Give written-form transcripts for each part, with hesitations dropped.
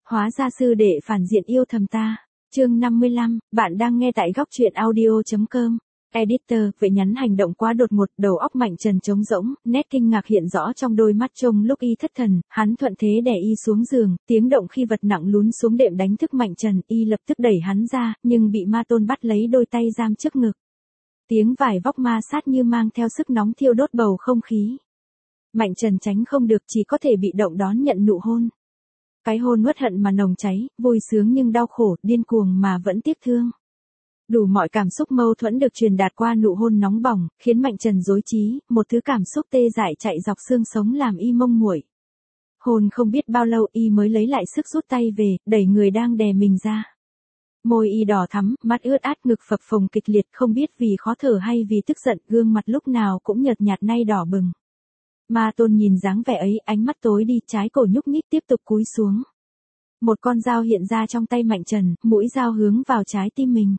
Hóa ra sư đệ phản diện yêu thầm ta. Chương 55, bạn đang nghe tại góc truyện audio.com. Editor, vậy nhắn hành động quá đột ngột, đầu óc Mạnh Trần trống rỗng, nét kinh ngạc hiện rõ trong đôi mắt trông lúc y thất thần, hắn thuận thế đè y xuống giường, tiếng động khi vật nặng lún xuống đệm đánh thức Mạnh Trần, y lập tức đẩy hắn ra, nhưng bị ma tôn bắt lấy đôi tay giam trước ngực. Tiếng vải vóc ma sát như mang theo sức nóng thiêu đốt bầu không khí. Mạnh Trần tránh không được, chỉ có thể bị động đón nhận nụ hôn. Cái hôn uất hận mà nồng cháy, vui sướng nhưng đau khổ, điên cuồng mà vẫn tiếc thương. Đủ mọi cảm xúc mâu thuẫn được truyền đạt qua nụ hôn nóng bỏng, khiến Mạnh Trần rối trí, một thứ cảm xúc tê dại chạy dọc xương sống làm y mông muội. Hôn không biết bao lâu y mới lấy lại sức rút tay về, đẩy người đang đè mình ra. Môi y đỏ thắm, mắt ướt át, ngực phập phồng kịch liệt, không biết vì khó thở hay vì tức giận, gương mặt lúc nào cũng nhợt nhạt nay đỏ bừng. Ma tôn nhìn dáng vẻ ấy, ánh mắt tối đi, trái cổ nhúc nhích tiếp tục cúi xuống. Một con dao hiện ra trong tay Mạnh Trần, mũi dao hướng vào trái tim mình.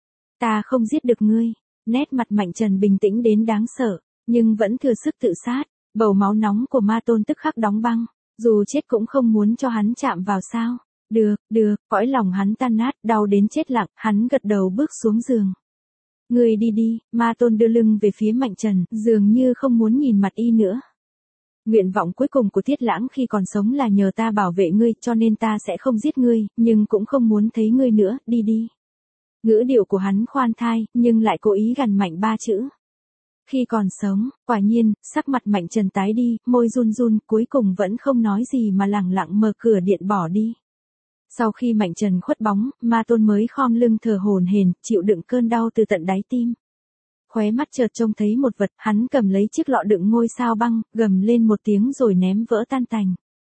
Ta không giết được ngươi. Nét mặt Mạnh Trần bình tĩnh đến đáng sợ, nhưng vẫn thừa sức tự sát. Bầu máu nóng của ma tôn tức khắc đóng băng. Dù chết cũng không muốn cho hắn chạm vào sao. Được, cõi lòng hắn tan nát, đau đến chết lặng, hắn gật đầu bước xuống giường. Ngươi đi đi, ma tôn đưa lưng về phía Mạnh Trần, dường như không muốn nhìn mặt y nữa. Nguyện vọng cuối cùng của Thiết Lãng khi còn sống là nhờ ta bảo vệ ngươi, cho nên ta sẽ không giết ngươi, nhưng cũng không muốn thấy ngươi nữa, đi đi. Ngữ điệu của hắn khoan thai, nhưng lại cố ý gằn mạnh ba chữ. Khi còn sống, quả nhiên, sắc mặt Mạnh Trần tái đi, môi run run, cuối cùng vẫn không nói gì mà lẳng lặng mở cửa điện bỏ đi. Sau khi Mạnh Trần khuất bóng, ma tôn mới khom lưng thở hổn hển, chịu đựng cơn đau từ tận đáy tim. Khóe mắt chợt trông thấy một vật, hắn cầm lấy chiếc lọ đựng ngôi sao băng, gầm lên một tiếng rồi ném vỡ tan tành.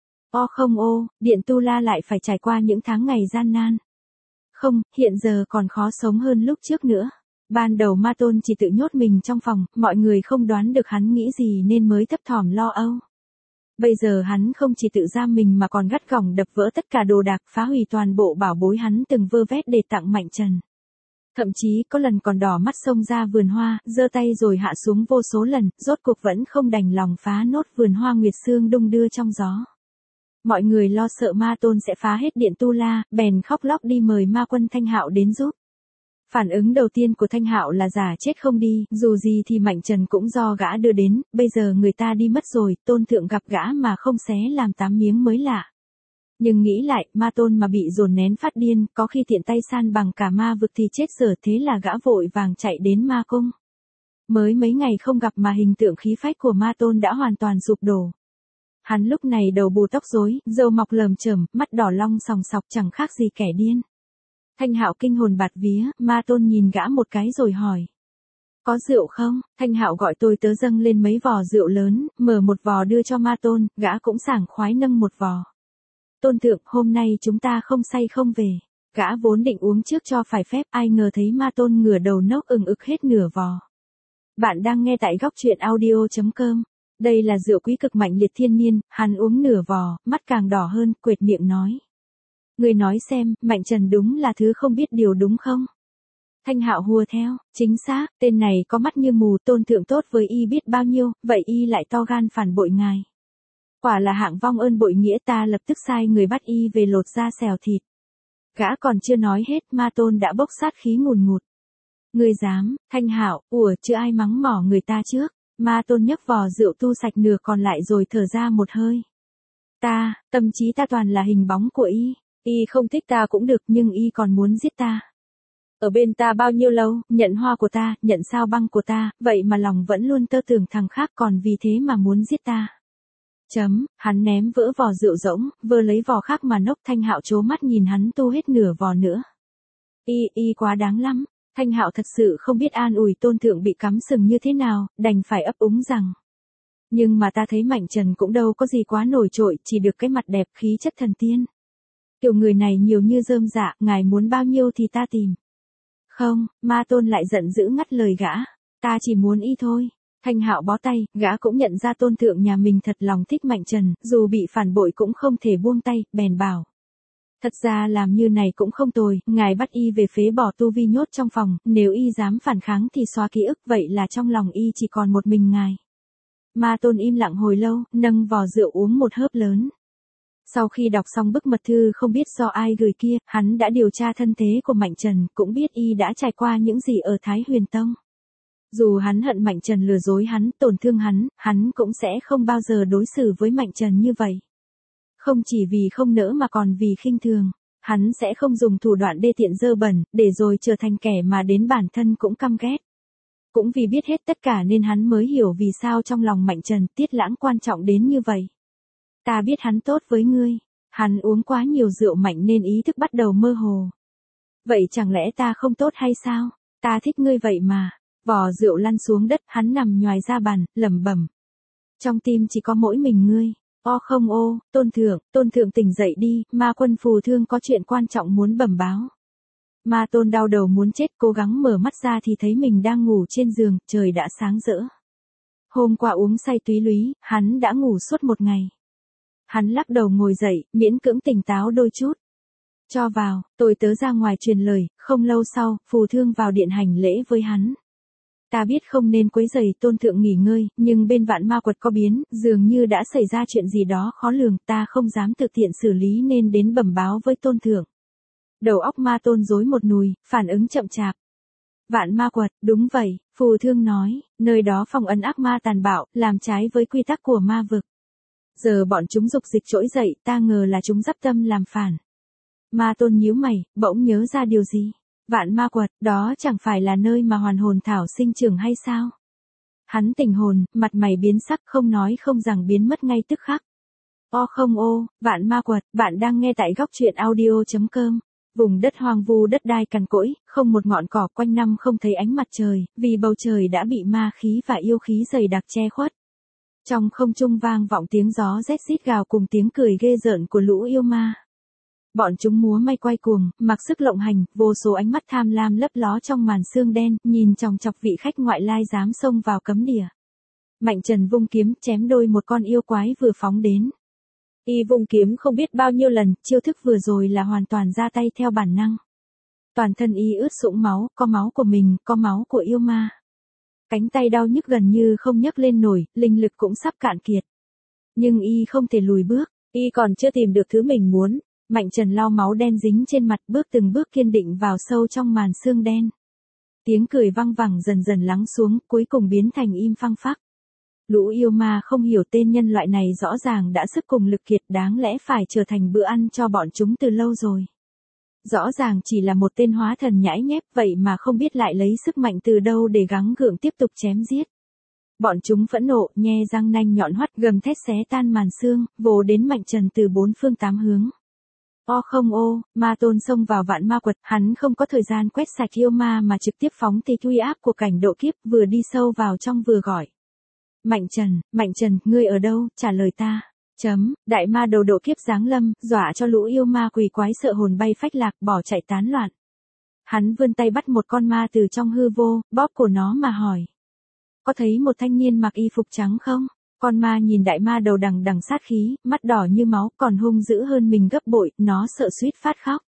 O không ô, Điện Tu La lại phải trải qua những tháng ngày gian nan. Không, hiện giờ còn khó sống hơn lúc trước nữa. Ban đầu ma tôn chỉ tự nhốt mình trong phòng, mọi người không đoán được hắn nghĩ gì nên mới thấp thỏm lo âu. Bây giờ hắn không chỉ tự giam mình mà còn gắt gỏng đập vỡ tất cả đồ đạc, phá hủy toàn bộ bảo bối hắn từng vơ vét để tặng Mạnh Trần. Thậm chí có lần còn đỏ mắt xông ra vườn hoa, giơ tay rồi hạ xuống vô số lần, rốt cuộc vẫn không đành lòng phá nốt vườn hoa nguyệt sương đung đưa trong gió. Mọi người lo sợ ma tôn sẽ phá hết Điện Tu La, bèn khóc lóc đi mời ma quân Thanh Hạo đến giúp. Phản ứng đầu tiên của Thanh Hạo là giả chết không đi, dù gì thì Mạnh Trần cũng do gã đưa đến, bây giờ người ta đi mất rồi, tôn thượng gặp gã mà không xé làm 8 miếng mới lạ. Nhưng nghĩ lại, ma tôn mà bị dồn nén phát điên, có khi tiện tay san bằng cả ma vực thì chết dở, thế là gã vội vàng chạy đến ma cung. Mới mấy ngày không gặp mà hình tượng khí phách của ma tôn đã hoàn toàn sụp đổ. Hắn lúc này đầu bù tóc rối, râu mọc lởm chởm, mắt đỏ long sòng sọc chẳng khác gì kẻ điên. Thanh Hạo kinh hồn bạt vía, ma tôn nhìn gã một cái rồi hỏi. Có rượu không? Thanh Hạo gọi tôi tớ dâng lên mấy vò rượu lớn, mở một vò đưa cho ma tôn, gã cũng sảng khoái nâng một vò. Tôn thượng, hôm nay chúng ta không say không về. Gã vốn định uống trước cho phải phép, ai ngờ thấy ma tôn ngửa đầu nốc ực hết nửa vò. Bạn đang nghe tại góc truyện audio.com. Đây là rượu quý cực mạnh liệt thiên niên, hắn uống nửa vò, mắt càng đỏ hơn, quệt miệng nói. Người nói xem, Mạnh Trần đúng là thứ không biết điều đúng không? Thanh Hạo hùa theo, chính xác, tên này có mắt như mù, tôn thượng tốt với y biết bao nhiêu, vậy y lại to gan phản bội ngài. Quả là hạng vong ơn bội nghĩa, ta lập tức sai người bắt y về lột da xèo thịt. Gã còn chưa nói hết, ma tôn đã bốc sát khí ngùn ngụt. Người dám, Thanh Hạo, chưa ai mắng mỏ người ta trước. Ma tôn nhấc vò rượu tu sạch nửa còn lại rồi thở ra một hơi. Tâm trí ta toàn là hình bóng của y. Y không thích ta cũng được, nhưng y còn muốn giết ta. Ở bên ta bao nhiêu lâu, nhận hoa của ta, nhận sao băng của ta, vậy mà lòng vẫn luôn tơ tưởng thằng khác, còn vì thế mà muốn giết ta. Hắn ném vỡ vò rượu rỗng, vơ lấy vò khác mà nốc. Thanh Hạo trố mắt nhìn hắn tu hết nửa vò nữa. Y quá đáng lắm. Thanh Hạo thật sự không biết an ủi tôn thượng bị cắm sừng như thế nào, đành phải ấp úng rằng. Nhưng mà ta thấy Mạnh Trần cũng đâu có gì quá nổi trội, chỉ được cái mặt đẹp khí chất thần tiên. Kiểu người này nhiều như rơm rạ, ngài muốn bao nhiêu thì ta tìm. Không, ma tôn lại giận dữ ngắt lời gã. Ta chỉ muốn y thôi. Thanh Hạo bó tay, gã cũng nhận ra tôn thượng nhà mình thật lòng thích Mạnh Trần, dù bị phản bội cũng không thể buông tay, bèn bảo. Thật ra làm như này cũng không tồi, ngài bắt y về phế bỏ tu vi nhốt trong phòng, nếu y dám phản kháng thì xóa ký ức, vậy là trong lòng y chỉ còn một mình ngài. Ma tôn im lặng hồi lâu, nâng vò rượu uống một hớp lớn. Sau khi đọc xong bức mật thư không biết do ai gửi kia, hắn đã điều tra thân thế của Mạnh Trần, cũng biết y đã trải qua những gì ở Thái Huyền Tông. Dù hắn hận Mạnh Trần lừa dối hắn, tổn thương hắn cũng sẽ không bao giờ đối xử với Mạnh Trần như vậy. Không chỉ vì không nỡ mà còn vì khinh thường. Hắn sẽ không dùng thủ đoạn đê tiện dơ bẩn, để rồi trở thành kẻ mà đến bản thân cũng căm ghét. Cũng vì biết hết tất cả nên hắn mới hiểu vì sao trong lòng Mạnh Trần Tiết Lãng quan trọng đến như vậy. Ta biết hắn tốt với ngươi. Hắn uống quá nhiều rượu mạnh nên ý thức bắt đầu mơ hồ. Vậy chẳng lẽ ta không tốt hay sao? Ta thích ngươi vậy mà. Vò rượu lăn xuống đất, hắn nằm nhoài ra bàn, lẩm bẩm. Trong tim chỉ có mỗi mình ngươi. O không ô, tôn thượng tỉnh dậy đi, ma quân phù thương có chuyện quan trọng muốn bẩm báo. Ma tôn đau đầu muốn chết, cố gắng mở mắt ra thì thấy mình đang ngủ trên giường, trời đã sáng rỡ. Hôm qua uống say túy lúy, hắn đã ngủ suốt một ngày. Hắn lắc đầu ngồi dậy, miễn cưỡng tỉnh táo đôi chút. Cho vào, tôi tớ ra ngoài truyền lời, không lâu sau, phù thương vào điện hành lễ với hắn. Ta biết không nên quấy rầy tôn thượng nghỉ ngơi, nhưng bên vạn ma quật có biến, dường như đã xảy ra chuyện gì đó khó lường, ta không dám thực tiện xử lý nên đến bẩm báo với tôn thượng. Đầu óc ma tôn rối một nùi, phản ứng chậm chạp. Vạn ma quật, đúng vậy, phù thương nói, nơi đó phong ấn ác ma tàn bạo, làm trái với quy tắc của ma vực. Giờ bọn chúng dục dịch trỗi dậy, ta ngờ là chúng dắp tâm làm phản. Ma tôn nhíu mày, bỗng nhớ ra điều gì. Vạn ma quật, đó chẳng phải là nơi mà hoàn hồn thảo sinh trưởng hay sao? Hắn tỉnh hồn, mặt mày biến sắc, không nói không rằng biến mất ngay tức khắc. O không ô, vạn ma quật, bạn đang nghe tại góc truyện audio.com. Vùng đất hoang vu đất đai cằn cỗi, không một ngọn cỏ, quanh năm không thấy ánh mặt trời, vì bầu trời đã bị ma khí và yêu khí dày đặc che khuất. Trong không trung vang vọng tiếng gió rét rít gào cùng tiếng cười ghê rợn của lũ yêu ma. Bọn chúng múa may quay cuồng, mặc sức lộng hành, vô số ánh mắt tham lam lấp ló trong màn sương đen, nhìn chòng chọc vị khách ngoại lai dám xông vào cấm địa. Mạnh Trần vung kiếm, chém đôi một con yêu quái vừa phóng đến. Y vung kiếm không biết bao nhiêu lần, chiêu thức vừa rồi là hoàn toàn ra tay theo bản năng. Toàn thân y ướt sũng máu, có máu của mình, có máu của yêu ma. Cánh tay đau nhức gần như không nhấc lên nổi, linh lực cũng sắp cạn kiệt. Nhưng y không thể lùi bước, y còn chưa tìm được thứ mình muốn. Mạnh Trần lau máu đen dính trên mặt, bước từng bước kiên định vào sâu trong màn sương đen. Tiếng cười văng vẳng dần dần lắng xuống, cuối cùng biến thành im phăng phắc. Lũ yêu ma không hiểu tên nhân loại này rõ ràng đã sức cùng lực kiệt, đáng lẽ phải trở thành bữa ăn cho bọn chúng từ lâu rồi. Rõ ràng chỉ là một tên hóa thần nhãi nhép, vậy mà không biết lại lấy sức mạnh từ đâu để gắng gượng tiếp tục chém giết. Bọn chúng phẫn nộ, nhe răng nanh nhọn hoắt, gầm thét xé tan màn sương, vồ đến Mạnh Trần từ bốn phương tám hướng. O không ô, ma tôn xông vào vạn ma quật, hắn không có thời gian quét sạch yêu ma mà trực tiếp phóng tịch uy áp của cảnh độ kiếp, vừa đi sâu vào trong vừa gọi. Mạnh Trần, ngươi ở đâu, trả lời ta. Đại ma đầu độ kiếp giáng lâm, dọa cho lũ yêu ma quỷ quái sợ hồn bay phách lạc, bỏ chạy tán loạn. Hắn vươn tay bắt một con ma từ trong hư vô, bóp cổ nó mà hỏi. Có thấy một thanh niên mặc y phục trắng không? Con ma nhìn đại ma đầu đằng đằng sát khí, mắt đỏ như máu, còn hung dữ hơn mình gấp bội, nó sợ suýt phát khóc.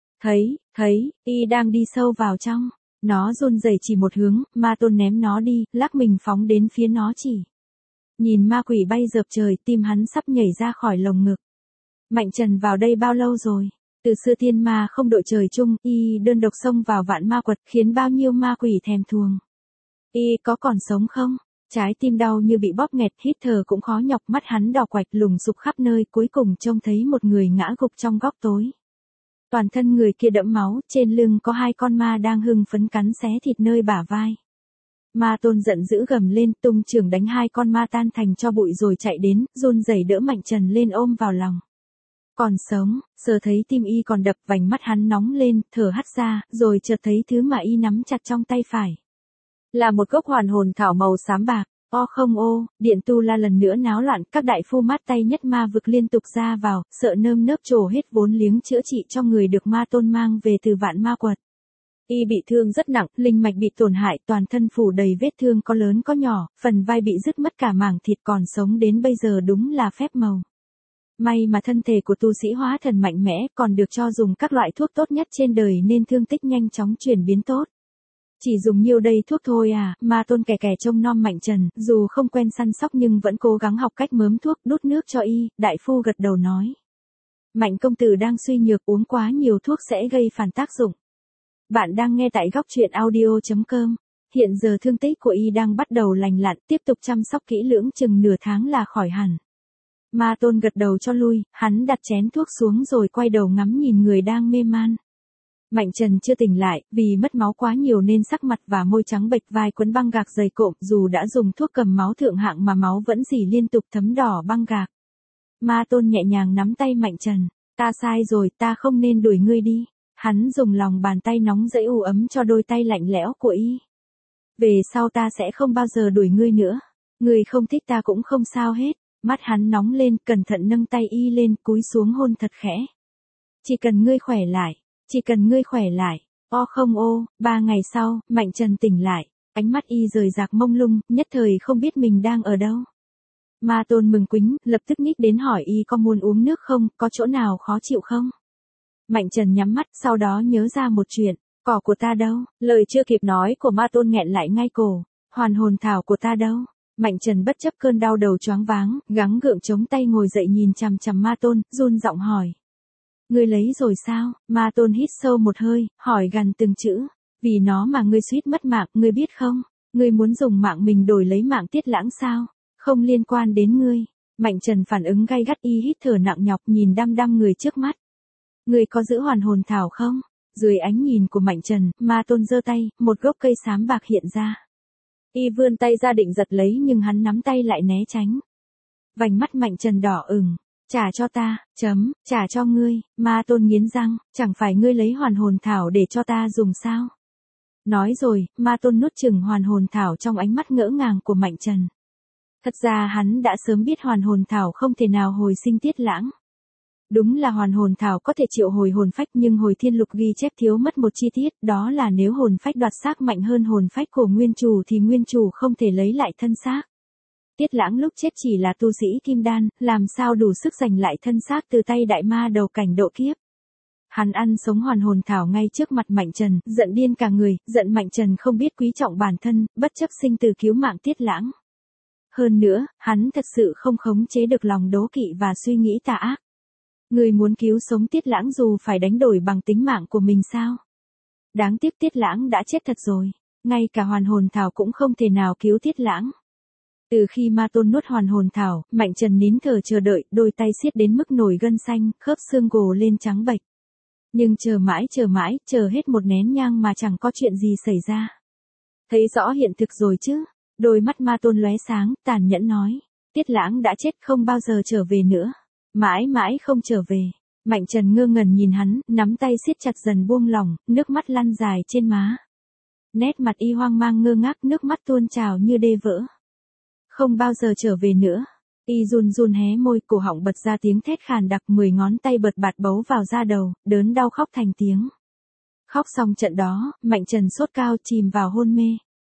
Thấy, y đang đi sâu vào trong. Nó run rẩy chỉ một hướng, ma tôn ném nó đi, lắc mình phóng đến phía nó chỉ. Nhìn ma quỷ bay dợp trời, tim hắn sắp nhảy ra khỏi lồng ngực. Mạnh Trần vào đây bao lâu rồi? Từ xưa thiên ma không đội trời chung, y đơn độc xông vào vạn ma quật, khiến bao nhiêu ma quỷ thèm thuồng. Y có còn sống không? Trái tim đau như bị bóp nghẹt, hít thở cũng khó nhọc, mắt hắn đỏ quạch lùng sục khắp nơi, cuối cùng trông thấy một người ngã gục trong góc tối. Toàn thân người kia đẫm máu, trên lưng có hai con ma đang hưng phấn cắn xé thịt nơi bả vai. Ma tôn giận dữ gầm lên, tung chưởng đánh hai con ma tan thành tro bụi rồi chạy đến, run rẩy đỡ Mạnh Trần lên ôm vào lòng. Còn sống, giờ thấy tim y còn đập, vành mắt hắn nóng lên, thở hắt ra, rồi chợt thấy thứ mà y nắm chặt trong tay phải. Là một gốc hoàn hồn thảo màu xám bạc. O không ô, điện tu la lần nữa náo loạn, các đại phu mát tay nhất ma vực liên tục ra vào, sợ nơm nớp trổ hết vốn liếng chữa trị cho người được ma tôn mang về từ vạn ma quật. Y bị thương rất nặng, linh mạch bị tổn hại, toàn thân phủ đầy vết thương có lớn có nhỏ, phần vai bị rứt mất cả mảng thịt, còn sống đến bây giờ đúng là phép màu. May mà thân thể của tu sĩ hóa thần mạnh mẽ, còn được cho dùng các loại thuốc tốt nhất trên đời nên thương tích nhanh chóng chuyển biến tốt. Chỉ dùng nhiêu đây thuốc thôi à, ma tôn kẻ trông nom Mạnh Trần, dù không quen săn sóc nhưng vẫn cố gắng học cách mớm thuốc, đút nước cho y, đại phu gật đầu nói. Mạnh công tử đang suy nhược, uống quá nhiều thuốc sẽ gây phản tác dụng. Bạn đang nghe tại góc truyện audio.com. Hiện giờ thương tích của y đang bắt đầu lành lặn, tiếp tục chăm sóc kỹ lưỡng chừng nửa tháng là khỏi hẳn. Ma Tôn gật đầu cho lui, hắn đặt chén thuốc xuống rồi quay đầu ngắm nhìn người đang mê man. Mạnh Trần chưa tỉnh lại, vì mất máu quá nhiều nên sắc mặt và môi trắng bệch, vai quấn băng gạc dày cộm, dù đã dùng thuốc cầm máu thượng hạng mà máu vẫn rỉ liên tục thấm đỏ băng gạc. Ma Tôn nhẹ nhàng nắm tay Mạnh Trần, ta sai rồi, ta không nên đuổi ngươi đi. Hắn dùng lòng bàn tay nóng rẫy u ấm cho đôi tay lạnh lẽo của y. Về sau ta sẽ không bao giờ đuổi ngươi nữa. Ngươi không thích ta cũng không sao hết. Mắt hắn nóng lên, cẩn thận nâng tay y lên, cúi xuống hôn thật khẽ. Chỉ cần ngươi khỏe lại, chỉ cần ngươi khỏe lại. O không ô, 3 ngày sau, Mạnh Trần tỉnh lại. Ánh mắt y rời rạc mông lung, nhất thời không biết mình đang ở đâu. Ma Tôn mừng quính, lập tức nhích đến hỏi y có muốn uống nước không, có chỗ nào khó chịu không? Mạnh Trần nhắm mắt, sau đó nhớ ra một chuyện, cỏ của ta đâu? Lời chưa kịp nói của Ma Tôn nghẹn lại ngay cổ, hoàn hồn thảo của ta đâu? Mạnh Trần bất chấp cơn đau đầu choáng váng, gắng gượng chống tay ngồi dậy nhìn chằm chằm Ma Tôn, run giọng hỏi. Ngươi lấy rồi sao? Ma Tôn hít sâu một hơi, hỏi gằn từng chữ. Vì nó mà ngươi suýt mất mạng, ngươi biết không? Ngươi muốn dùng mạng mình đổi lấy mạng Tiết Lãng sao? Không liên quan đến ngươi. Mạnh Trần phản ứng gay gắt, y hít thở nặng nhọc nhìn đăm đăm người trước mắt. Ngươi có giữ hoàn hồn thảo không? Dưới ánh nhìn của Mạnh Trần, Ma Tôn giơ tay, một gốc cây xám bạc hiện ra. Y vươn tay ra định giật lấy nhưng hắn nắm tay lại né tránh. Vành mắt Mạnh Trần đỏ ửng. Trả cho ta, trả cho ngươi. Ma Tôn nghiến răng, chẳng phải ngươi lấy hoàn hồn thảo để cho ta dùng sao? Nói rồi, Ma Tôn nuốt chửng hoàn hồn thảo trong ánh mắt ngỡ ngàng của Mạnh Trần. Thật ra hắn đã sớm biết hoàn hồn thảo không thể nào hồi sinh Tiết Lãng. Đúng là hoàn hồn thảo có thể triệu hồi hồn phách, nhưng hồi thiên lục ghi chép thiếu mất một chi tiết, đó là nếu hồn phách đoạt xác mạnh hơn hồn phách của nguyên chủ thì nguyên chủ không thể lấy lại thân xác. Tiết Lãng lúc chết chỉ là tu sĩ kim đan, làm sao đủ sức giành lại thân xác từ tay đại ma đầu cảnh độ kiếp. Hắn ăn sống hoàn hồn thảo ngay trước mặt Mạnh Trần, giận điên cả người, giận Mạnh Trần không biết quý trọng bản thân, bất chấp sinh tử cứu mạng Tiết Lãng. Hơn nữa, hắn thật sự không khống chế được lòng đố kỵ và suy nghĩ tà ác. Người muốn cứu sống Tiết Lãng dù phải đánh đổi bằng tính mạng của mình sao? Đáng tiếc Tiết Lãng đã chết thật rồi, ngay cả hoàn hồn thảo cũng không thể nào cứu Tiết Lãng. Từ khi Ma Tôn nuốt hoàn hồn thảo, Mạnh Trần nín thở chờ đợi, đôi tay siết đến mức nổi gân xanh, khớp xương gồ lên trắng bệch. Nhưng chờ mãi, chờ hết một nén nhang mà chẳng có chuyện gì xảy ra. Thấy rõ hiện thực rồi chứ? Đôi mắt Ma Tôn lóe sáng, tàn nhẫn nói. Tiết Lãng đã chết, không bao giờ trở về nữa. Mãi mãi không trở về. Mạnh Trần ngơ ngẩn nhìn hắn, nắm tay siết chặt dần buông lỏng, nước mắt lăn dài trên má. Nét mặt y hoang mang ngơ ngác, nước mắt tuôn trào như đê vỡ. Không bao giờ trở về nữa. Y run run hé môi, cổ họng bật ra tiếng thét khàn đặc, 10 ngón tay bật bạt bấu vào da đầu, đớn đau khóc thành tiếng. Khóc xong trận đó, Mạnh Trần sốt cao chìm vào hôn mê.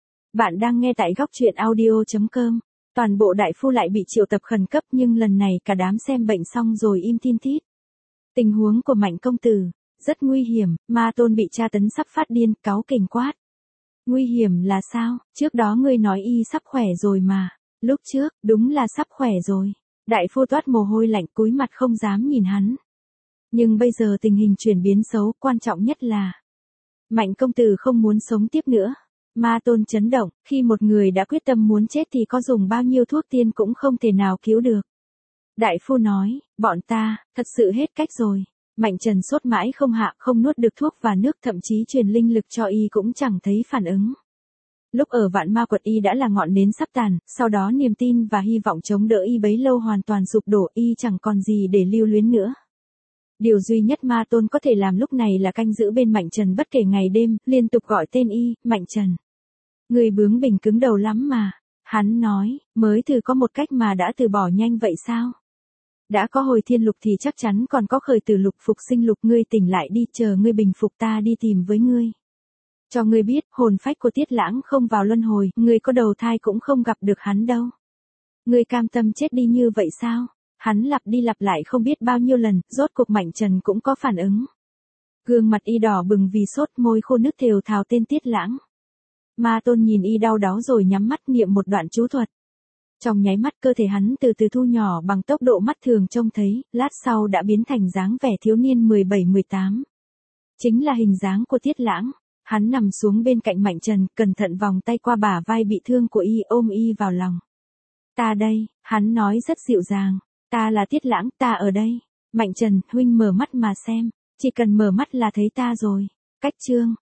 Bạn đang nghe tại góc truyện audio.com. Toàn bộ đại phu lại bị triệu tập khẩn cấp, nhưng lần này cả đám xem bệnh xong rồi im tin tít. Tình huống của Mạnh công tử rất nguy hiểm, Ma Tôn bị tra tấn sắp phát điên, cáu kỉnh quát. Nguy hiểm là sao? Trước đó ngươi nói y sắp khỏe rồi mà. Lúc trước, đúng là sắp khỏe rồi. Đại phu toát mồ hôi lạnh, cúi mặt không dám nhìn hắn. Nhưng bây giờ tình hình chuyển biến xấu, quan trọng nhất là Mạnh công tử không muốn sống tiếp nữa. Ma Tôn chấn động, khi một người đã quyết tâm muốn chết thì có dùng bao nhiêu thuốc tiên cũng không thể nào cứu được. Đại phu nói, bọn ta, thật sự hết cách rồi. Mạnh Trần sốt mãi không hạ, không nuốt được thuốc và nước, thậm chí truyền linh lực cho y cũng chẳng thấy phản ứng. Lúc ở Vạn Ma Quật y đã là ngọn nến sắp tàn, sau đó niềm tin và hy vọng chống đỡ y bấy lâu hoàn toàn sụp đổ, y chẳng còn gì để lưu luyến nữa. Điều duy nhất Ma Tôn có thể làm lúc này là canh giữ bên Mạnh Trần bất kể ngày đêm, liên tục gọi tên y, Mạnh Trần. Người bướng bỉnh cứng đầu lắm mà. Hắn nói, mới thử có một cách mà đã từ bỏ nhanh vậy sao? Đã có hồi thiên lục thì chắc chắn còn có khởi tử lục, phục sinh lục, ngươi tỉnh lại đi, chờ ngươi bình phục ta đi tìm với ngươi. Cho ngươi biết, hồn phách của Tiết Lãng không vào luân hồi, ngươi có đầu thai cũng không gặp được hắn đâu. Ngươi cam tâm chết đi như vậy sao? Hắn lặp đi lặp lại không biết bao nhiêu lần, rốt cuộc Mạnh Trần cũng có phản ứng. Gương mặt y đỏ bừng vì sốt, môi khô nứt thều thào tên Tiết Lãng. Ma Tôn nhìn y đau đáu rồi nhắm mắt niệm một đoạn chú thuật. Trong nháy mắt cơ thể hắn từ từ thu nhỏ bằng tốc độ mắt thường trông thấy, lát sau đã biến thành dáng vẻ thiếu niên 17-18. Chính là hình dáng của Tiết Lãng. Hắn nằm xuống bên cạnh Mạnh Trần, cẩn thận vòng tay qua bả vai bị thương của y, ôm y vào lòng. Ta đây, hắn nói rất dịu dàng. Ta là Tiết Lãng, ta ở đây. Mạnh Trần, huynh mở mắt mà xem. Chỉ cần mở mắt là thấy ta rồi. Cách chương.